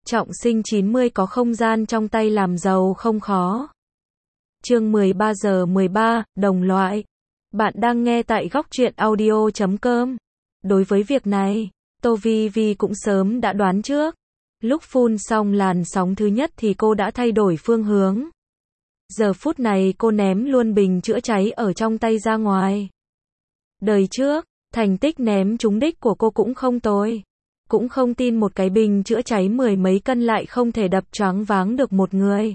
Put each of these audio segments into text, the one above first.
Trọng sinh 90 có không gian trong tay làm giàu không khó. Chương 13 giờ 13, đồng loại. Bạn đang nghe tại góc truyện audio.com. Đối với việc này, Tô Vi Vi cũng sớm đã đoán trước. Lúc phun xong làn sóng thứ nhất thì cô đã thay đổi phương hướng. Giờ phút này cô ném luôn bình chữa cháy ở trong tay ra ngoài. Đời trước, thành tích ném trúng đích của cô cũng không tồi. Cũng không tin một cái bình chữa cháy 10 mấy cân lại không thể đập choáng váng được một người.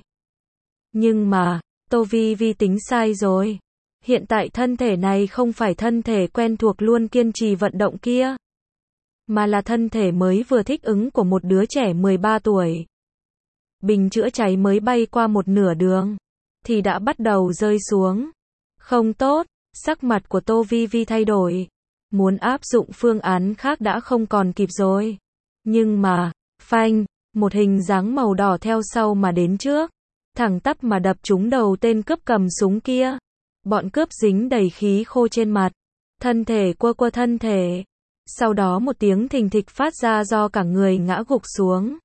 Nhưng mà, Tô Vi Vi tính sai rồi. Hiện tại thân thể này không phải thân thể quen thuộc luôn kiên trì vận động kia, mà là thân thể mới vừa thích ứng của một đứa trẻ 13 tuổi. Bình chữa cháy mới bay qua một nửa đường, thì đã bắt đầu rơi xuống. Không tốt, sắc mặt của Tô Vi Vi thay đổi. Muốn áp dụng phương án khác đã không còn kịp rồi. Nhưng mà, phanh, một hình dáng màu đỏ theo sau mà đến trước. Thẳng tắp mà đập trúng đầu tên cướp cầm súng kia. Bọn cướp dính đầy khí khô trên mặt. Thân thể quơ thân thể. Sau đó một tiếng thình thịch phát ra do cả người ngã gục xuống.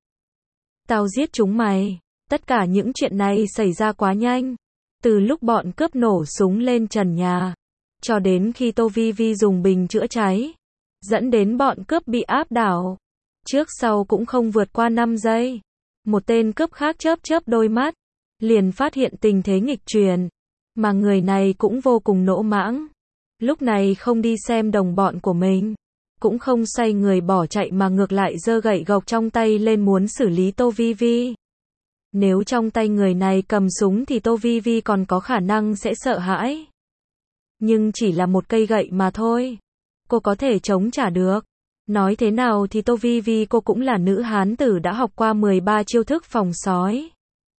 Tao giết chúng mày. Tất cả những chuyện này xảy ra quá nhanh. Từ lúc bọn cướp nổ súng lên trần nhà, cho đến khi Tô Vi Vi dùng bình chữa cháy, dẫn đến bọn cướp bị áp đảo. Trước sau cũng không vượt qua 5 giây. Một tên cướp khác chớp đôi mắt, liền phát hiện tình thế nghịch chuyển, mà người này cũng vô cùng nỗ mãng. Lúc này không đi xem đồng bọn của mình, cũng không xoay người bỏ chạy mà ngược lại giơ gậy gộc trong tay lên muốn xử lý Tô Vi Vi. Nếu trong tay người này cầm súng thì Tô Vi Vi còn có khả năng sẽ sợ hãi. Nhưng chỉ là một cây gậy mà thôi. Cô có thể chống trả được. Nói thế nào thì Tô Vi Vi cô cũng là nữ hán tử đã học qua 13 chiêu thức phòng sói.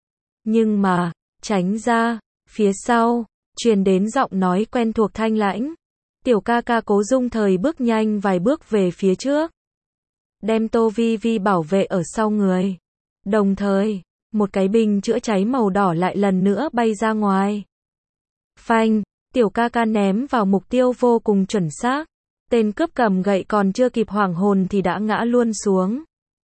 Nhưng mà, tránh ra, phía sau, truyền đến giọng nói quen thuộc thanh lãnh. Tiểu ca ca Cố Dung Thời bước nhanh vài bước về phía trước, đem Tô Vi Vi bảo vệ ở sau người. Đồng thời, một cái bình chữa cháy màu đỏ lại lần nữa bay ra ngoài. Phanh, tiểu ca ca ném vào mục tiêu vô cùng chuẩn xác. Tên cướp cầm gậy còn chưa kịp hoảng hồn thì đã ngã luôn xuống.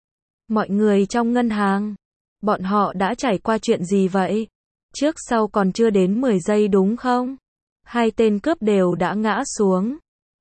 Mọi người trong ngân hàng, bọn họ đã trải qua chuyện gì vậy? Trước sau còn chưa đến 10 giây đúng không? Hai tên cướp đều đã ngã xuống.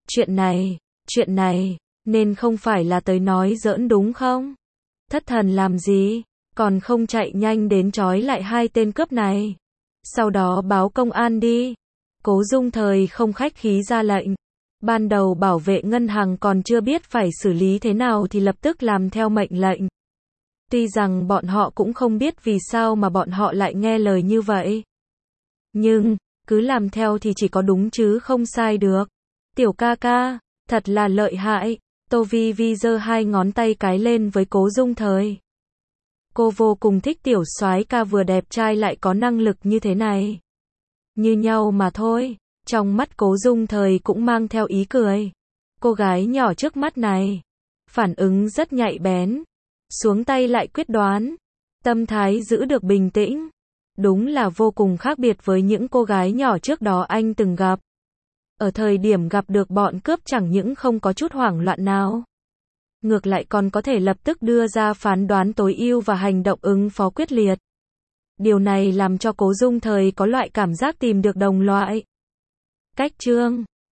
Chuyện này, nên không phải là tới nói giỡn đúng không? Thất thần làm gì? Còn không chạy nhanh đến trói lại hai tên cướp này. Sau đó báo công an đi. Cố Dung Thời không khách khí ra lệnh. Ban đầu bảo vệ ngân hàng còn chưa biết phải xử lý thế nào thì lập tức làm theo mệnh lệnh. Tuy rằng bọn họ cũng không biết vì sao mà bọn họ lại nghe lời như vậy. Nhưng, cứ làm theo thì chỉ có đúng chứ không sai được. Tiểu ca ca, thật là lợi hại. Tô Vi Vi giơ hai ngón tay cái lên với Cố Dung Thời. Cô vô cùng thích tiểu soái ca vừa đẹp trai lại có năng lực như thế này. Như nhau mà thôi. Trong mắt Cố Dung Thời cũng mang theo ý cười. Cô gái nhỏ trước mắt này, phản ứng rất nhạy bén. Xuống tay lại quyết đoán. Tâm thái giữ được bình tĩnh. Đúng là vô cùng khác biệt với những cô gái nhỏ trước đó anh từng gặp. Ở thời điểm gặp được bọn cướp chẳng những không có chút hoảng loạn nào, ngược lại còn có thể lập tức đưa ra phán đoán tối ưu và hành động ứng phó quyết liệt. Điều này làm cho Cố Dung Thời có loại cảm giác tìm được đồng loại. Cách chương